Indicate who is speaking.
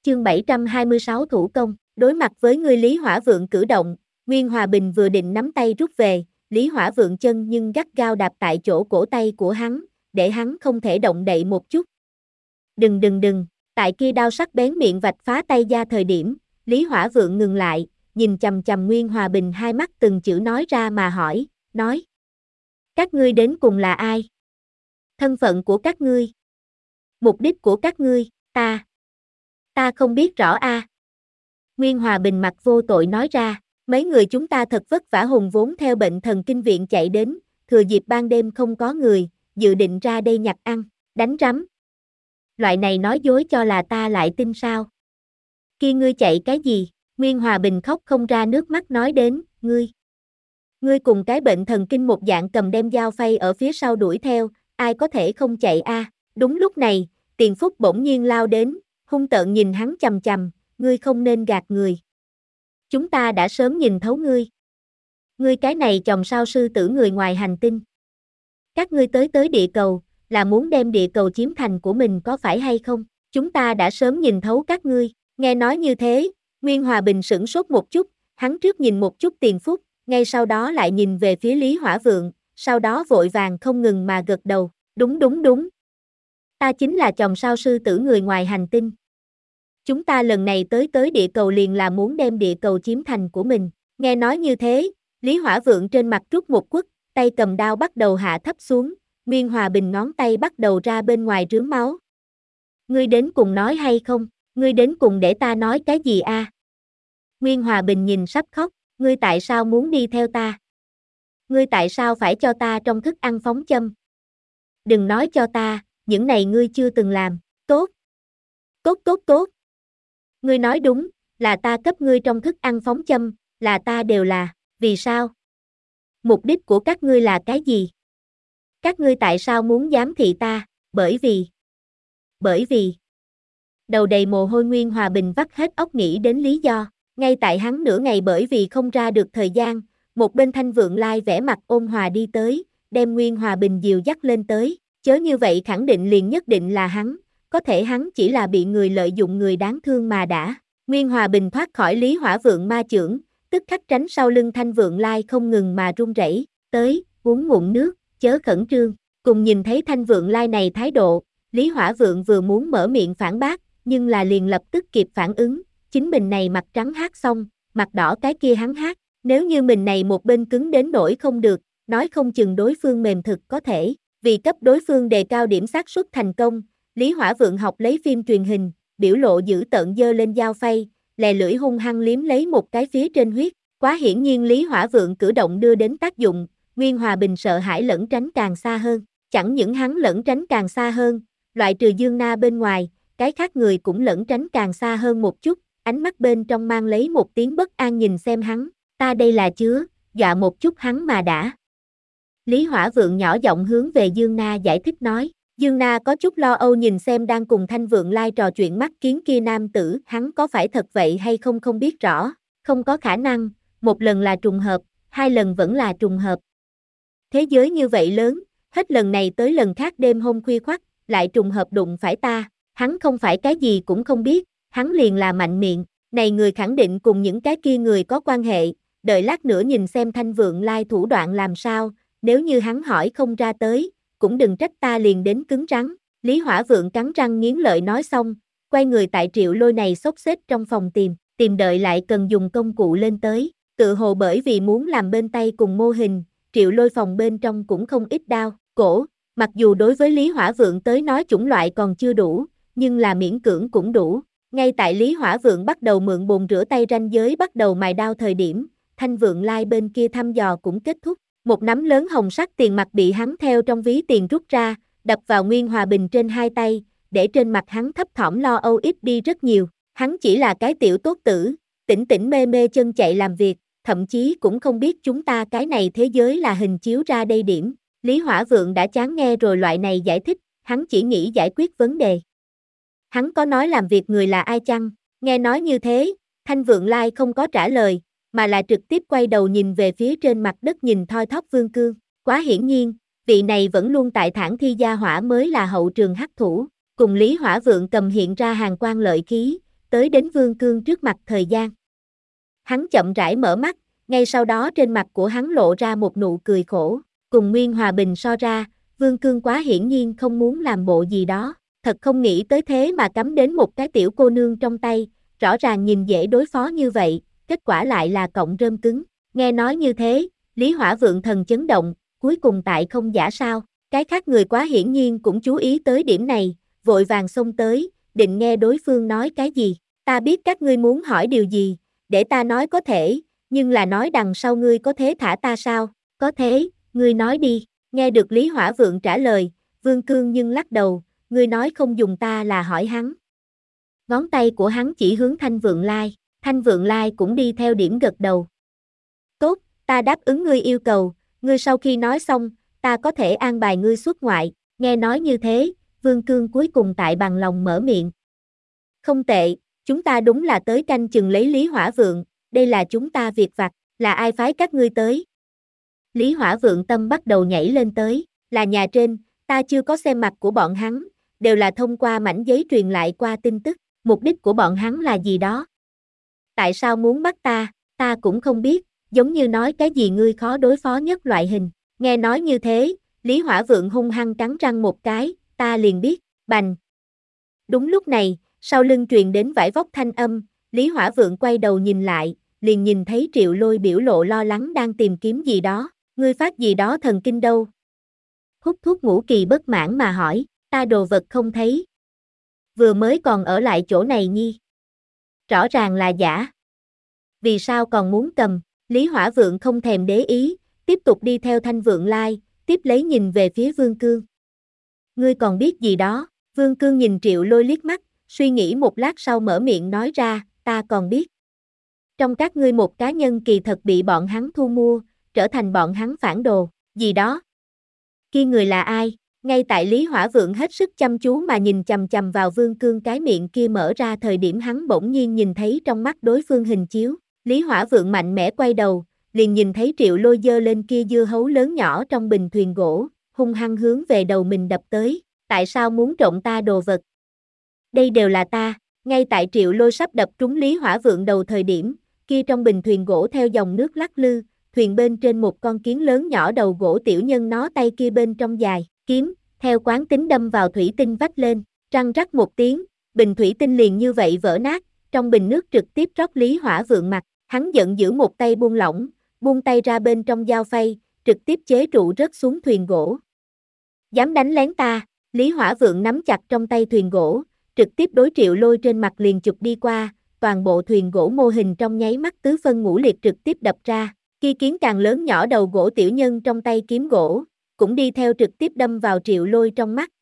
Speaker 1: chương 726 thủ công, đối mặt với người Lý Hỏa Vượng cử động, Nguyên Hòa Bình vừa định nắm tay rút về, Lý Hỏa Vượng chân nhưng gắt gao đạp tại chỗ cổ tay của hắn, để hắn không thể động đậy một chút. Đừng, tại kia đao sắc bén miệng vạch phá tay da thời điểm, Lý Hỏa Vượng ngừng lại, nhìn chằm chằm Nguyên Hòa Bình hai mắt từng chữ nói ra mà hỏi, nói. Các ngươi đến cùng là ai? Thân phận của các ngươi? Mục đích của các ngươi, ta không biết rõ a. Nguyên Hòa Bình mặt vô tội nói ra, mấy người chúng ta thật vất vả hùng vốn theo bệnh thần kinh viện chạy đến, thừa dịp ban đêm không có người, dự định ra đây nhặt ăn, đánh rắm. Loại này nói dối cho là ta lại tin sao? Kia ngươi chạy cái gì? Nguyên Hòa Bình khóc không ra nước mắt nói đến, ngươi cùng cái bệnh thần kinh một dạng cầm đem dao phay ở phía sau đuổi theo, ai có thể không chạy a? Đúng lúc này, Tiền Phúc bỗng nhiên lao đến, hung tợn nhìn hắn chằm chằm, ngươi không nên gạt người. Chúng ta đã sớm nhìn thấu ngươi. Ngươi cái này chòm sao sư tử người ngoài hành tinh. Các ngươi tới địa cầu, là muốn đem địa cầu chiếm thành của mình có phải hay không? Chúng ta đã sớm nhìn thấu các ngươi. Nghe nói như thế, Nguyên Hòa Bình sửng sốt một chút, hắn trước nhìn một chút Tiền Phúc, ngay sau đó lại nhìn về phía Lý Hỏa Vượng, sau đó vội vàng không ngừng mà gật đầu, đúng. Ta chính là chòm sao sư tử người ngoài hành tinh. Chúng ta lần này tới địa cầu liền là muốn đem địa cầu chiếm thành của mình. Nghe nói như thế, Lý Hỏa Vượng trên mặt rút một quất, tay cầm đao bắt đầu hạ thấp xuống, Nguyên Hòa Bình ngón tay bắt đầu ra bên ngoài rướm máu. Ngươi đến cùng nói hay không? Ngươi đến cùng để ta nói cái gì a? Nguyên Hòa Bình nhìn sắp khóc, ngươi tại sao muốn đi theo ta? Ngươi tại sao phải cho ta trong thức ăn phóng châm? Đừng nói cho ta, những này ngươi chưa từng làm. Tốt. Ngươi nói đúng, là ta cấp ngươi trong thức ăn phóng châm, là ta đều là, vì sao? Mục đích của các ngươi là cái gì? Các ngươi tại sao muốn giám thị ta? Bởi vì. Đầu đầy mồ hôi Nguyên Hòa Bình vắt hết óc nghĩ đến lý do, ngay tại hắn nửa ngày bởi vì không ra được thời gian, một bên Thanh Vượng Lai vẻ mặt ôn hòa đi tới, đem Nguyên Hòa Bình dìu dắt lên tới, chớ như vậy khẳng định liền nhất định là hắn, có thể hắn chỉ là bị người lợi dụng người đáng thương mà đã. Nguyên Hòa Bình thoát khỏi Lý Hỏa Vượng ma chưởng, tức khắc tránh sau lưng Thanh Vượng Lai không ngừng mà run rẩy, tới, uống ngụm nước, chớ khẩn trương. Cùng nhìn thấy Thanh Vượng Lai này thái độ, Lý Hỏa Vượng vừa muốn mở miệng phản bác, nhưng là liền lập tức kịp phản ứng, chính mình này mặt trắng hát xong, mặt đỏ cái kia hắn hát, nếu như mình này một bên cứng đến nỗi không được, nói không chừng đối phương mềm thực có thể, vì cấp đối phương đề cao điểm xác suất thành công, Lý Hỏa Vượng học lấy phim truyền hình, biểu lộ dữ tợn giơ lên dao phay, lè lưỡi hung hăng liếm lấy một cái phía trên huyết, quá hiển nhiên Lý Hỏa Vượng cử động đưa đến tác dụng, Nguyên Hòa Bình sợ hãi lẩn tránh càng xa hơn, chẳng những hắn lẩn tránh càng xa hơn, loại trừ Dương Na bên ngoài, cái khác người cũng lẩn tránh càng xa hơn một chút, ánh mắt bên trong mang lấy một tiếng bất an nhìn xem hắn, ta đây là chứa, dọa một chút hắn mà đã. Lý Hỏa Vượng nhỏ giọng hướng về Dương Na giải thích nói, Dương Na có chút lo âu nhìn xem đang cùng Thanh Vượng Lai trò chuyện mắt kiến kia nam tử, hắn có phải thật vậy hay không không biết rõ, không có khả năng, một lần là trùng hợp, hai lần vẫn là trùng hợp. Thế giới như vậy lớn, hết lần này tới lần khác đêm hôm khuya khoắt, lại trùng hợp đụng phải ta, hắn không phải cái gì cũng không biết, hắn liền là mạnh miệng, này người khẳng định cùng những cái kia người có quan hệ, đợi lát nữa nhìn xem Thanh Vượng Lai thủ đoạn làm sao, nếu như hắn hỏi không ra tới, cũng đừng trách ta liền đến cứng rắn. Lý Hỏa Vượng cắn răng nghiến lợi nói xong, quay người tại Triệu Lôi này xốc xếp trong phòng tìm đợi lại cần dùng công cụ lên tới, tự hồ bởi vì muốn làm bên tay cùng mô hình, Triệu Lôi phòng bên trong cũng không ít đao, cổ, mặc dù đối với Lý Hỏa Vượng tới nói chủng loại còn chưa đủ, nhưng là miễn cưỡng cũng đủ. Ngay tại Lý Hỏa Vượng bắt đầu mượn bồn rửa tay ranh giới bắt đầu mài đao thời điểm, Thanh Vượng Lai bên kia thăm dò cũng kết thúc. Một nắm lớn hồng sắc tiền mặt bị hắn theo trong ví tiền rút ra, đập vào Nguyên Hòa Bình trên hai tay, để trên mặt hắn thấp thỏm lo âu ít đi rất nhiều. Hắn chỉ là cái tiểu tốt tử, tỉnh mê mê chân chạy làm việc, thậm chí cũng không biết chúng ta cái này thế giới là hình chiếu ra đây điểm. Lý Hỏa Vượng đã chán nghe rồi loại này giải thích, hắn chỉ nghĩ giải quyết vấn đề. Hắn có nói làm việc người là ai chăng? Nghe nói như thế, Thanh Vượng Lai không có trả lời, mà là trực tiếp quay đầu nhìn về phía trên mặt đất nhìn thoi thóp Vương Cương. Quá hiển nhiên, vị này vẫn luôn tại Thản Thi Gia Hỏa mới là hậu trường hắc thủ, cùng Lý Hỏa Vượng cầm hiện ra hàng quan lợi khí, tới đến Vương Cương trước mặt thời gian. Hắn chậm rãi mở mắt, ngay sau đó trên mặt của hắn lộ ra một nụ cười khổ, cùng Nguyên Hòa Bình so ra, Vương Cương quá hiển nhiên không muốn làm bộ gì đó, thật không nghĩ tới thế mà cắm đến một cái tiểu cô nương trong tay, rõ ràng nhìn dễ đối phó như vậy, kết quả lại là cọng rơm cứng. Nghe nói như thế, Lý Hỏa Vượng thần chấn động, cuối cùng tại không giả sao, cái khác người quá hiển nhiên cũng chú ý tới điểm này, vội vàng xông tới, định nghe đối phương nói cái gì, ta biết các ngươi muốn hỏi điều gì, để ta nói có thể, nhưng là nói đằng sau ngươi có thế thả ta sao, có thế, ngươi nói đi, nghe được Lý Hỏa Vượng trả lời, Vương Cương nhưng lắc đầu, ngươi nói không dùng ta là hỏi hắn. Ngón tay của hắn chỉ hướng Thanh Vượng Lai cũng đi theo điểm gật đầu. Tốt, ta đáp ứng ngươi yêu cầu, ngươi sau khi nói xong, ta có thể an bài ngươi xuất ngoại, nghe nói như thế, Vương Cương cuối cùng tại bằng lòng mở miệng. Không tệ, chúng ta đúng là tới canh chừng lấy Lý Hỏa Vượng, đây là chúng ta việc vặt, là ai phái các ngươi tới? Lý Hỏa Vượng tâm bắt đầu nhảy lên tới, là nhà trên, ta chưa có xem mặt của bọn hắn, đều là thông qua mảnh giấy truyền lại qua tin tức, mục đích của bọn hắn là gì đó? Tại sao muốn bắt ta cũng không biết, giống như nói cái gì ngươi khó đối phó nhất loại hình, nghe nói như thế, Lý Hỏa Vượng hung hăng cắn răng một cái, ta liền biết, bành. Đúng lúc này, sau lưng truyền đến vải vóc thanh âm, Lý Hỏa Vượng quay đầu nhìn lại, liền nhìn thấy Triệu Lôi biểu lộ lo lắng đang tìm kiếm gì đó, ngươi phát gì đó thần kinh đâu? Hút thuốc ngủ kỳ bất mãn mà hỏi, ta đồ vật không thấy. Vừa mới còn ở lại chỗ này nhi. Rõ ràng là giả. Vì sao còn muốn cầm? Lý Hỏa Vượng không thèm để ý, tiếp tục đi theo Thanh Vượng Lai, tiếp lấy nhìn về phía Vương Cương. Ngươi còn biết gì đó? Vương Cương nhìn Triệu Lôi liếc mắt, suy nghĩ một lát sau mở miệng nói ra, ta còn biết. Trong các ngươi một cá nhân kỳ thật bị bọn hắn thu mua, trở thành bọn hắn phản đồ, gì đó. Kia người là ai? Ngay tại Lý Hỏa Vượng hết sức chăm chú mà nhìn chằm chằm vào Vương Cương cái miệng kia mở ra thời điểm hắn bỗng nhiên nhìn thấy trong mắt đối phương hình chiếu. Lý Hỏa Vượng mạnh mẽ quay đầu, liền nhìn thấy Triệu Lôi giơ lên kia dưa hấu lớn nhỏ trong bình thuyền gỗ, hung hăng hướng về đầu mình đập tới. Tại sao muốn trộm ta đồ vật? Đây đều là ta. Ngay tại Triệu Lôi sắp đập trúng Lý Hỏa Vượng đầu thời điểm, kia trong bình thuyền gỗ theo dòng nước lắc lư, thuyền bên trên một con kiến lớn nhỏ đầu gỗ tiểu nhân nó tay kia bên trong dài, kiếm, theo quán tính đâm vào thủy tinh vách lên, răng rắc một tiếng, bình thủy tinh liền như vậy vỡ nát, trong bình nước trực tiếp rót Lý Hỏa Vượng mặt, hắn giận dữ một tay buông lỏng, buông tay ra bên trong dao phay, trực tiếp chế trụ rớt xuống thuyền gỗ. Dám đánh lén ta, Lý Hỏa Vượng nắm chặt trong tay thuyền gỗ, trực tiếp đối Triệu Lôi trên mặt liền chụp đi qua, toàn bộ thuyền gỗ mô hình trong nháy mắt tứ phân ngũ liệt trực tiếp đập ra, kia kiến càng lớn nhỏ đầu gỗ tiểu nhân trong tay kiếm gỗ, cũng đi theo trực tiếp đâm vào Triệu Lôi trong mắt,